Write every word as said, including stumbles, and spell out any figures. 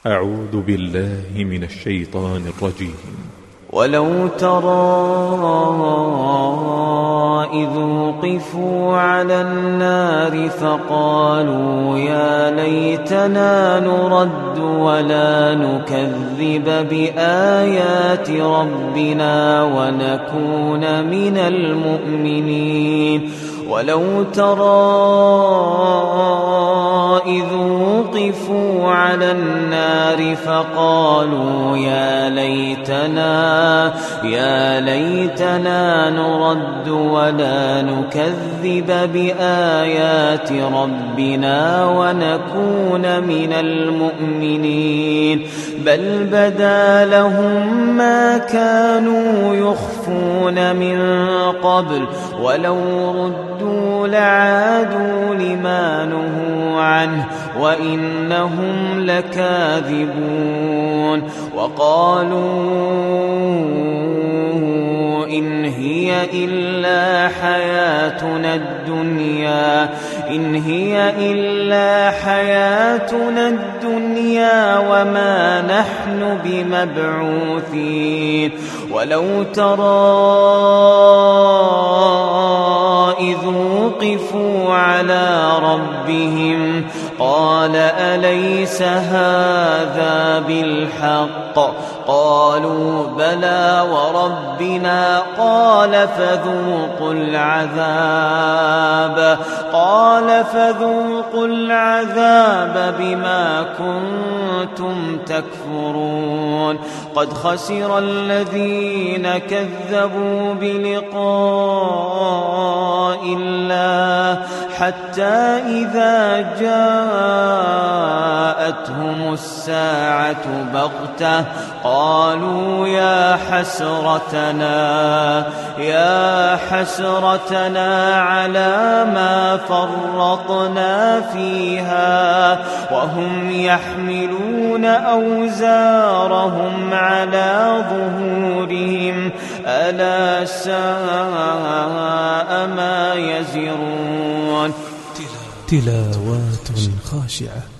أعوذ بالله من الشيطان الرجيم. ولو ترى إذ وقفوا على النار فقالوا يا ليتنا نرد ولا نكذب بآيات ربنا ونكون من المؤمنين. ولو ترى إذ وقفوا على النار فقالوا يا ليتنا يا ليتنا نرد ولا نكذب بآيات ربنا ونكون من المؤمنين. بل بدا لهم ما كانوا يخفون من قبل ولو ردوا لعادوا لما نهوا عنه وإنهم لكاذبون. وقالوا إن هي إلا حياتنا الدنيا إن هي إلا حياتنا الدنيا وما نحن بمبعوثين. ولو ترى إذ وقفوا على ربهم قال أليس هذا بالحق قالوا بلى وربنا قال فذوقوا العذاب قال فذوقوا العذاب بما كنتم تكفرون. قد خسر الذين كذبوا بلقاء الله حتى إذا جاءتهم الساعة بغتة قالوا يا حسرتنا يا حسرتنا على ما فرطنا فيها وهم يحملون أوزارهم على ظهورهم ألا ساء ما يزرون. تلاوات خاشعة.